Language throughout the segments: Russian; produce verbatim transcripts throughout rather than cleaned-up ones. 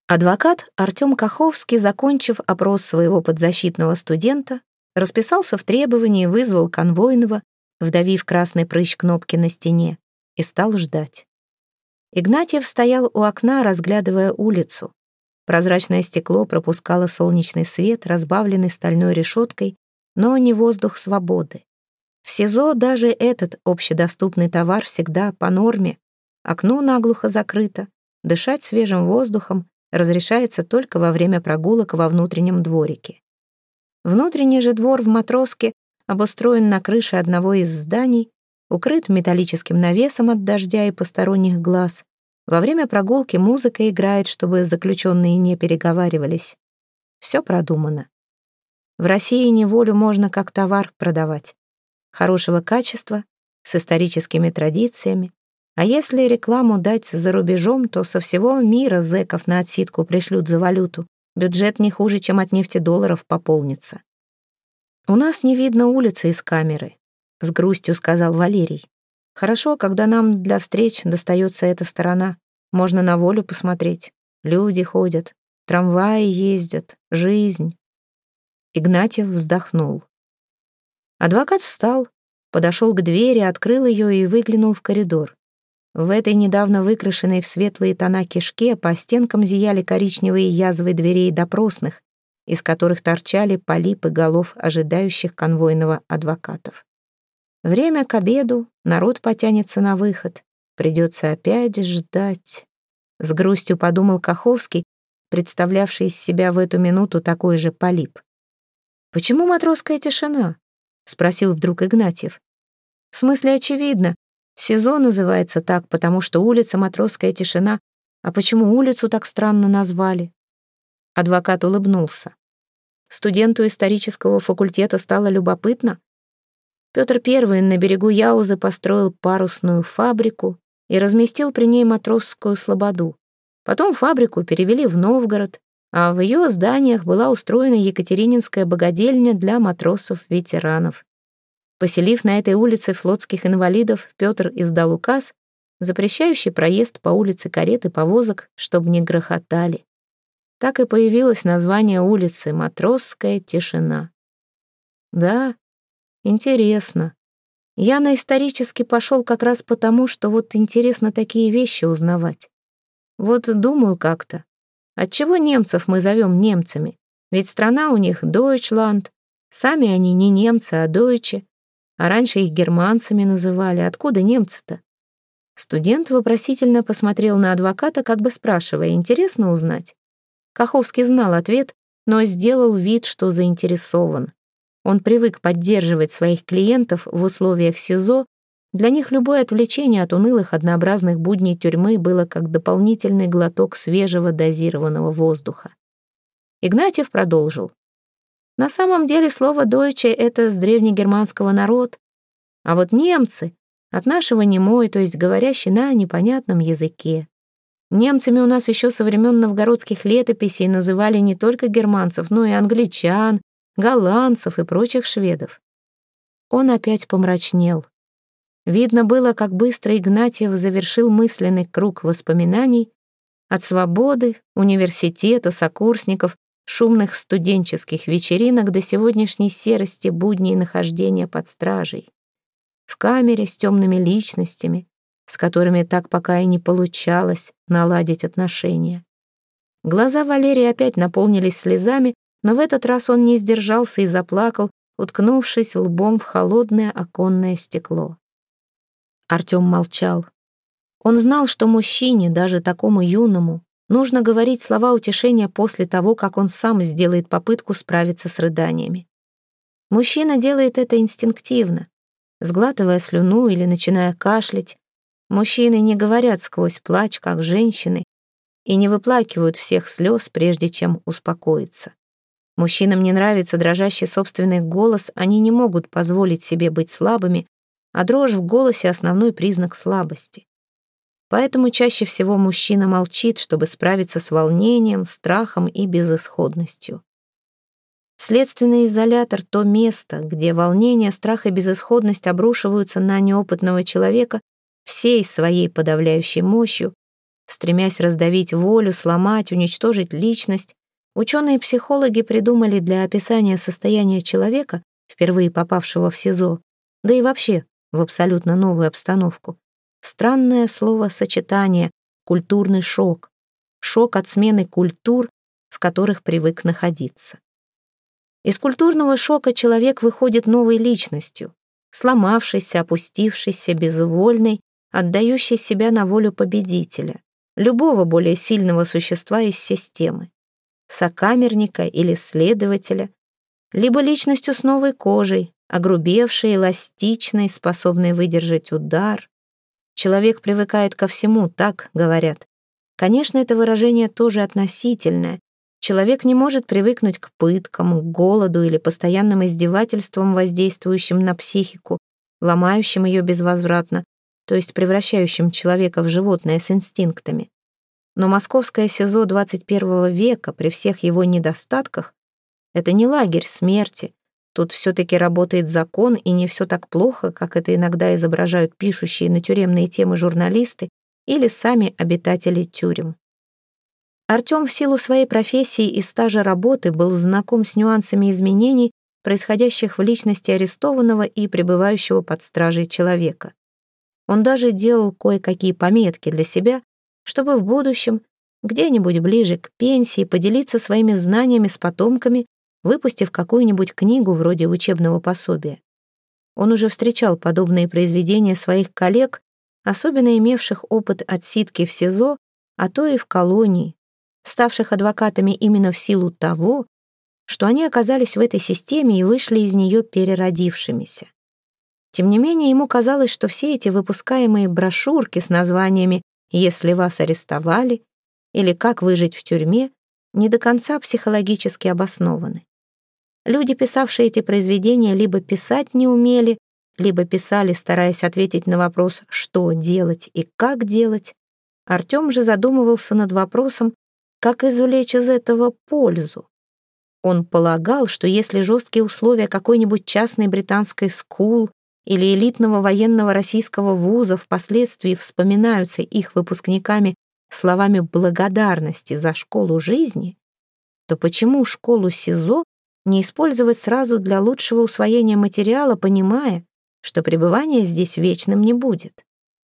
Адвокат Артем Каховский, закончив опрос своего подзащитного студента, расписался в требовании, вызвал конвойного, вдавив красный прыщ кнопки на стене, и стал ждать. Игнатьев стоял у окна, разглядывая улицу. Прозрачное стекло пропускало солнечный свет, разбавленный стальной решеткой, но не воздух свободы. В СИЗО даже этот общедоступный товар всегда по норме. Окно наглухо закрыто, дышать свежим воздухом разрешается только во время прогулок во внутреннем дворике. Внутренний же двор в Матроске обустроен на крыше одного из зданий, укрыт металлическим навесом от дождя и посторонних глаз. Во время прогулки музыка играет, чтобы заключенные не переговаривались. Все продумано. В России неволю можно как товар продавать. Хорошего качества, с историческими традициями. А если рекламу дать за рубежом, то со всего мира зэков на отсидку пришлют за валюту. Бюджет не хуже, чем от нефтедолларов пополнится. «У нас не видно улицы из камеры», — с грустью сказал Валерий. «Хорошо, когда нам для встреч достается эта сторона. Можно на волю посмотреть. Люди ходят, трамваи ездят, жизнь». Игнатьев вздохнул. Адвокат встал, подошел к двери, открыл ее и выглянул в коридор. В этой недавно выкрашенной в светлые тона кишке по стенкам зияли коричневые язвы дверей допросных, из которых торчали полипы голов ожидающих конвойного адвокатов. Время к обеду, народ потянется на выход. Придется опять ждать. С грустью подумал Каховский, представлявший из себя в эту минуту такой же полип. «Почему матросская тишина?» — спросил вдруг Игнатьев. «В смысле, очевидно. СИЗО называется так, потому что улица Матросская тишина. А почему улицу так странно назвали?» Адвокат улыбнулся. Студенту исторического факультета стало любопытно. Петр Первый на берегу Яузы построил парусную фабрику и разместил при ней матросскую слободу. Потом фабрику перевели в Новгород, а в ее зданиях была устроена Екатерининская богадельня для матросов-ветеранов. Поселив на этой улице флотских инвалидов, Петр издал указ, запрещающий проезд по улице карет и повозок, чтобы не грохотали. Так и появилось название улицы Матросская тишина. Да, интересно. Я на исторический пошел как раз потому, что вот интересно такие вещи узнавать. Вот думаю как-то, отчего немцев мы зовем немцами? Ведь страна у них Дойчланд, сами они не немцы, а дойче. А раньше их германцами называли. Откуда немцы-то? Студент вопросительно посмотрел на адвоката, как бы спрашивая, интересно узнать. Каховский знал ответ, но сделал вид, что заинтересован. Он привык поддерживать своих клиентов в условиях СИЗО. Для них любое отвлечение от унылых однообразных будней тюрьмы было как дополнительный глоток свежего дозированного воздуха. Игнатьев продолжил. На самом деле слово «дойче» — это с древнегерманского народ, а вот немцы от нашего немой, то есть говорящий на непонятном языке. Немцами у нас еще со времен новгородских летописей называли не только германцев, но и англичан, голландцев и прочих шведов. Он опять помрачнел. Видно было, как быстро Игнатьев завершил мысленный круг воспоминаний от свободы, университета, сокурсников, шумных студенческих вечеринок до сегодняшней серости будней нахождения под стражей. В камере с темными личностями, с которыми так пока и не получалось наладить отношения. Глаза Валерия опять наполнились слезами, но в этот раз он не сдержался и заплакал, уткнувшись лбом в холодное оконное стекло. Артем молчал. Он знал, что мужчине, даже такому юному, нужно говорить слова утешения после того, как он сам сделает попытку справиться с рыданиями. Мужчина делает это инстинктивно, сглатывая слюну или начиная кашлять. Мужчины не говорят сквозь плач, как женщины, и не выплакивают всех слез, прежде чем успокоиться. Мужчинам не нравится дрожащий собственный голос, они не могут позволить себе быть слабыми, а дрожь в голосе — основной признак слабости. Поэтому чаще всего мужчина молчит, чтобы справиться с волнением, страхом и безысходностью. Следственный изолятор — то место, где волнение, страх и безысходность обрушиваются на неопытного человека всей своей подавляющей мощью, Стремясь раздавить волю, сломать, уничтожить личность, ученые-психологи придумали для описания состояния человека, впервые попавшего в СИЗО, да и вообще в абсолютно новую обстановку, странное словосочетание «культурный шок», шок от смены культур, в которых привык находиться. Из культурного шока человек выходит новой личностью, сломавшейся, опустившейся, безвольной, отдающей себя на волю победителя, любого более сильного существа из системы, сокамерника или следователя, либо личностью с новой кожей, огрубевшей, эластичной, способной выдержать удар. Человек привыкает ко всему, так говорят. Конечно, это выражение тоже относительное. Человек не может привыкнуть к пыткам, к голоду или постоянным издевательствам, воздействующим на психику, ломающим ее безвозвратно, то есть превращающим человека в животное с инстинктами. Но московское СИЗО двадцать первого века при всех его недостатках — это не лагерь смерти. Тут все-таки работает закон, и не все так плохо, как это иногда изображают пишущие на тюремные темы журналисты или сами обитатели тюрем. Артем в силу своей профессии и стажа работы был знаком с нюансами изменений, происходящих в личности арестованного и пребывающего под стражей человека. Он даже делал кое-какие пометки для себя, чтобы в будущем, где-нибудь ближе к пенсии, поделиться своими знаниями с потомками, выпустив какую-нибудь книгу вроде учебного пособия. Он уже встречал подобные произведения своих коллег, особенно имевших опыт отсидки в СИЗО, а то и в колонии, ставших адвокатами именно в силу того, что они оказались в этой системе и вышли из нее переродившимися. Тем не менее, ему казалось, что все эти выпускаемые брошюрки с названиями «Если вас арестовали» или «Как выжить в тюрьме» не до конца психологически обоснованы. Люди, писавшие эти произведения, либо писать не умели, либо писали, стараясь ответить на вопрос «что делать» и «как делать». Артем же задумывался над вопросом, как извлечь из этого пользу. Он полагал, что если жесткие условия какой-нибудь частной британской скул или элитного военного российского вуза впоследствии вспоминаются их выпускниками словами благодарности за школу жизни, то почему школу СИЗО не использовать сразу для лучшего усвоения материала, понимая, что пребывание здесь вечным не будет?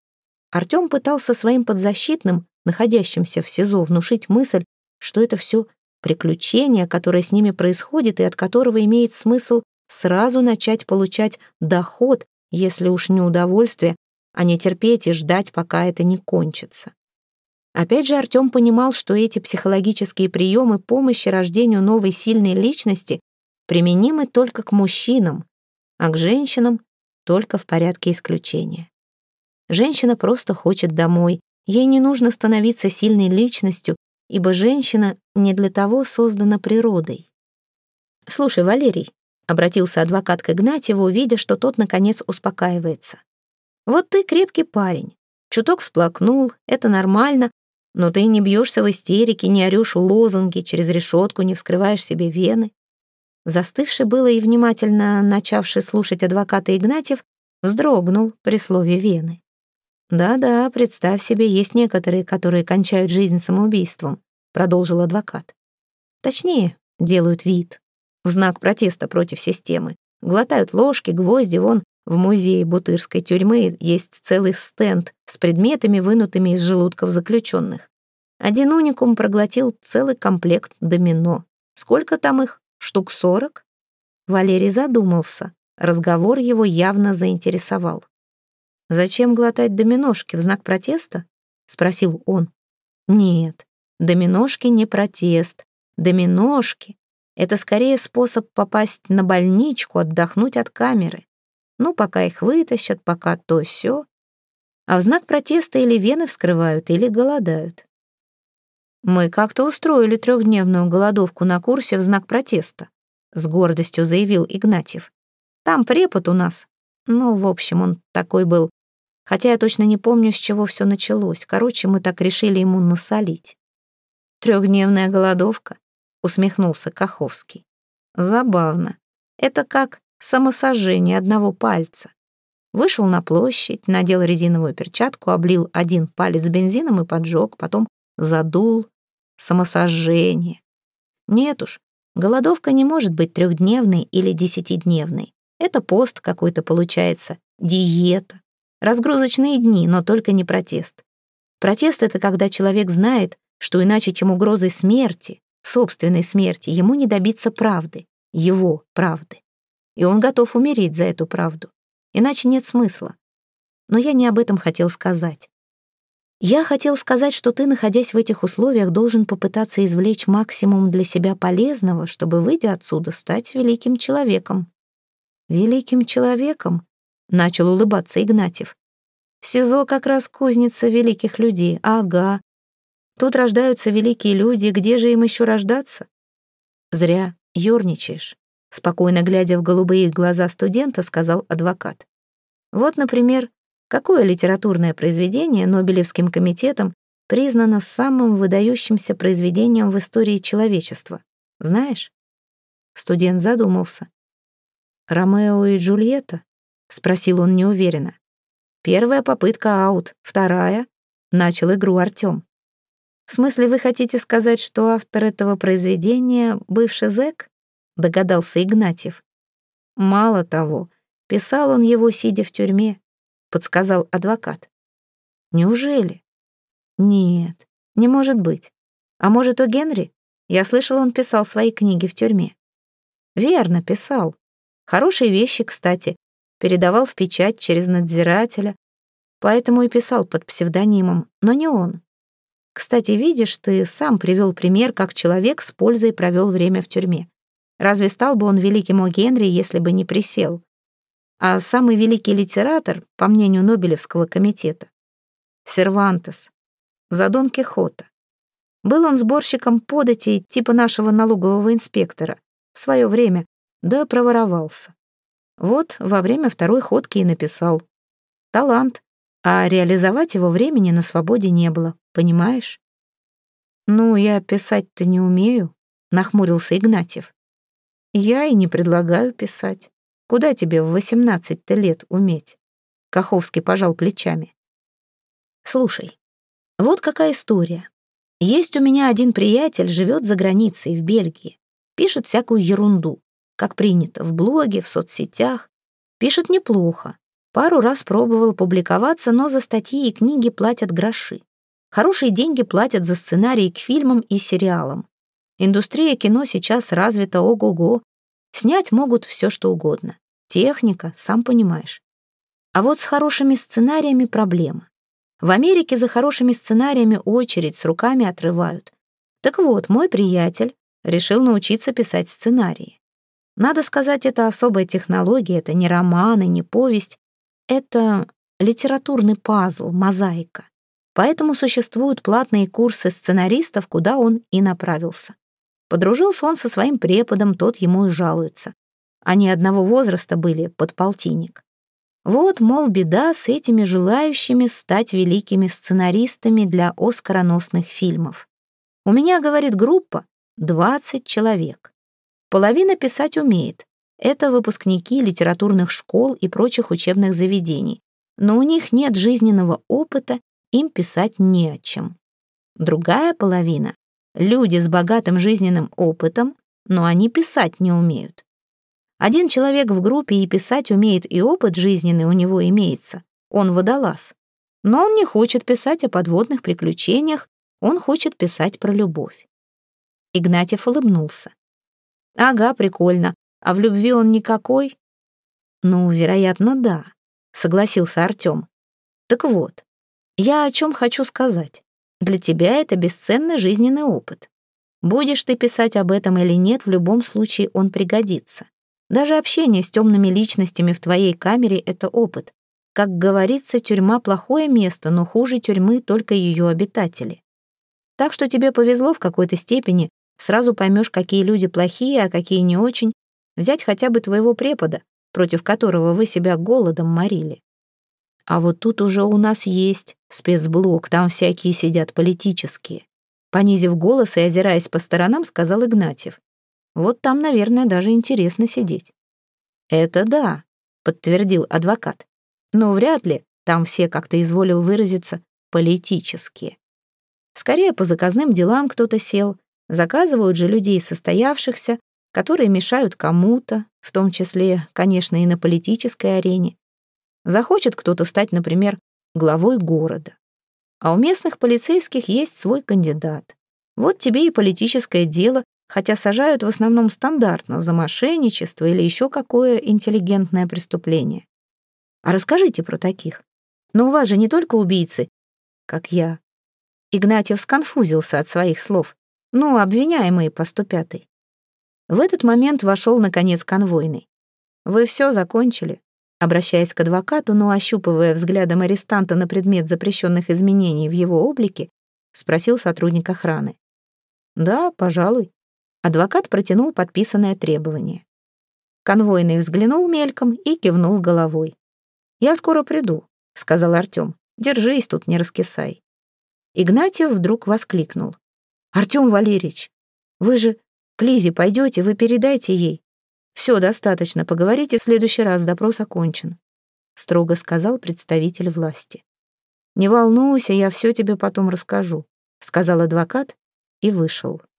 Артем пытался своим подзащитным, находящимся в СИЗО, внушить мысль, что это все приключение, которое с ними происходит и от которого имеет смысл сразу начать получать доход, если уж не удовольствие, а не терпеть и ждать, пока это не кончится. Опять же, Артем понимал, что эти психологические приемы помощи рождению новой сильной личности применимы только к мужчинам, а к женщинам только в порядке исключения. Женщина просто хочет домой, ей не нужно становиться сильной личностью, ибо женщина не для того создана природой. «Слушай, Валерий», — обратился адвокат к Игнатьеву, видя, что тот, наконец, успокаивается. «Вот ты крепкий парень, чуток всплакнул, это нормально, но ты не бьешься в истерике, не орешь лозунги, через решетку не вскрываешь себе вены». Застывший было и внимательно начавший слушать адвоката Игнатьев вздрогнул при слове «вены». «Да-да, представь себе, есть некоторые, которые кончают жизнь самоубийством», — продолжил адвокат. «Точнее, делают вид, в знак протеста против системы. Глотают ложки, гвозди, вон в музее Бутырской тюрьмы есть целый стенд с предметами, вынутыми из желудков заключенных. Один уникум проглотил целый комплект домино. Сколько там их? Штук сорок?» Валерий задумался. Разговор его явно заинтересовал. «Зачем глотать доминошки, в знак протеста?» — спросил он. «Нет, доминошки не протест. Доминошки — это скорее способ попасть на больничку, отдохнуть от камеры. Ну, пока их вытащат, пока то сё. А в знак протеста или вены вскрывают, или голодают. Мы как-то устроили трехдневную голодовку на курсе в знак протеста», — с гордостью заявил Игнатьев. «Там препод у нас. Ну, в общем, он такой был. Хотя я точно не помню, с чего все началось. Короче, мы так решили ему насолить». «Трехдневная голодовка?» — усмехнулся Каховский. «Забавно. Это как самосожжение одного пальца. Вышел на площадь, надел резиновую перчатку, облил один палец бензином и поджег, потом задул. Самосожжение. Нет уж, голодовка не может быть трехдневной или десятидневной. Это пост какой-то получается, диета. Разгрузочные дни, но только не протест. Протест — это когда человек знает, что иначе, чем угрозой смерти, собственной смерти, ему не добиться правды, его правды. И он готов умереть за эту правду. Иначе нет смысла. Но я не об этом хотел сказать. Я хотел сказать, что ты, находясь в этих условиях, должен попытаться извлечь максимум для себя полезного, чтобы, выйдя отсюда, стать великим человеком. Великим человеком? Начал улыбаться Игнатьев. СИЗО как раз кузница великих людей. Ага. Тут рождаются великие люди, где же им еще рождаться? Зря ерничаешь. Спокойно глядя в голубые глаза студента, сказал адвокат. Вот, например, какое литературное произведение Нобелевским комитетом признано самым выдающимся произведением в истории человечества? Знаешь? Студент задумался. «Ромео и Джульетта?» — спросил он неуверенно. «Первая попытка аут, вторая...» — начал игру Артём. «В смысле, вы хотите сказать, что автор этого произведения — бывший зэк?» — догадался Игнатьев. «Мало того, писал он его, сидя в тюрьме», — подсказал адвокат. «Неужели?» «Нет, не может быть. А может, у Генри? Я слышал, он писал свои книги в тюрьме». «Верно, писал. Хорошие вещи, кстати. Передавал в печать через надзирателя. Поэтому и писал под псевдонимом, но не он. Кстати, видишь, ты сам привел пример, как человек с пользой провел время в тюрьме. Разве стал бы он великим О. Генри, если бы не присел? А самый великий литератор, по мнению Нобелевского комитета, Сервантес, за Дон Кихота. Был он сборщиком податей типа нашего налогового инспектора в свое время, да проворовался. Вот во время второй ходки и написал. Талант, а реализовать его времени на свободе не было, понимаешь? «Ну, я писать-то не умею», — нахмурился Игнатьев. «Я и не предлагаю писать. Куда тебе в восемнадцать-то лет уметь?» Каховский пожал плечами. «Слушай, вот какая история. Есть у меня один приятель, живет за границей, в Бельгии. Пишет всякую ерунду, как принято, в блоге, в соцсетях. Пишет неплохо. Пару раз пробовал публиковаться, но за статьи и книги платят гроши. Хорошие деньги платят за сценарии к фильмам и сериалам. Индустрия кино сейчас развита ого-го. Снять могут все, что угодно. Техника, сам понимаешь. А вот с хорошими сценариями проблема. В Америке за хорошими сценариями очередь с руками отрывают. Так вот, мой приятель решил научиться писать сценарии. Надо сказать, это особая технология, это не романы, не повесть. Это литературный пазл, мозаика. Поэтому существуют платные курсы сценаристов, куда он и направился. Подружился он со своим преподом, тот ему и жалуется. Они одного возраста были, под полтинник. Вот, мол, беда с этими желающими стать великими сценаристами для оскароносных фильмов. У меня, говорит, группа двадцать человек. Половина писать умеет. Это выпускники литературных школ и прочих учебных заведений. Но у них нет жизненного опыта, им писать не о чем. Другая половина — люди с богатым жизненным опытом, но они писать не умеют. Один человек в группе и писать умеет, и опыт жизненный у него имеется. Он водолаз. Но он не хочет писать о подводных приключениях, он хочет писать про любовь. Игнатьев улыбнулся. «Ага, прикольно. А в любви он никакой?» «Ну, вероятно, да», — согласился Артём. «Так вот, я о чем хочу сказать. Для тебя это бесценный жизненный опыт. Будешь ты писать об этом или нет, в любом случае он пригодится. Даже общение с темными личностями в твоей камере — это опыт. Как говорится, тюрьма — плохое место, но хуже тюрьмы только ее обитатели. Так что тебе повезло в какой-то степени, сразу поймешь, какие люди плохие, а какие не очень. Взять хотя бы твоего препода, против которого вы себя голодом морили. А вот тут уже у нас есть спецблок, там всякие сидят политические. Понизив голос и озираясь по сторонам, сказал Игнатьев. Вот там, наверное, даже интересно сидеть. Это да, подтвердил адвокат. Но вряд ли там все, как ты изволил выразиться, политические. Скорее, по заказным делам кто-то сел. Заказывают же людей состоявшихся, которые мешают кому-то, в том числе, конечно, и на политической арене. Захочет кто-то стать, например, главой города. А у местных полицейских есть свой кандидат. Вот тебе и политическое дело, хотя сажают в основном стандартно за мошенничество или еще какое интеллигентное преступление. А расскажите про таких. Но у вас же не только убийцы, как я. Игнатьев сконфузился от своих слов. Ну, обвиняемые по сто пятой. В этот момент вошел, наконец, конвойный. «Вы все закончили?» Обращаясь к адвокату, но ощупывая взглядом арестанта на предмет запрещенных изменений в его облике, спросил сотрудник охраны. «Да, пожалуй». Адвокат протянул подписанное требование. Конвойный взглянул мельком и кивнул головой. «Я скоро приду», — сказал Артем. «Держись тут, не раскисай». Игнатьев вдруг воскликнул. «Артем Валерьевич, вы же к Лизе пойдете, вы передайте ей. Все, достаточно, поговорите в следующий раз, допрос окончен», — строго сказал представитель власти. «Не волнуйся, я все тебе потом расскажу», — сказал адвокат и вышел.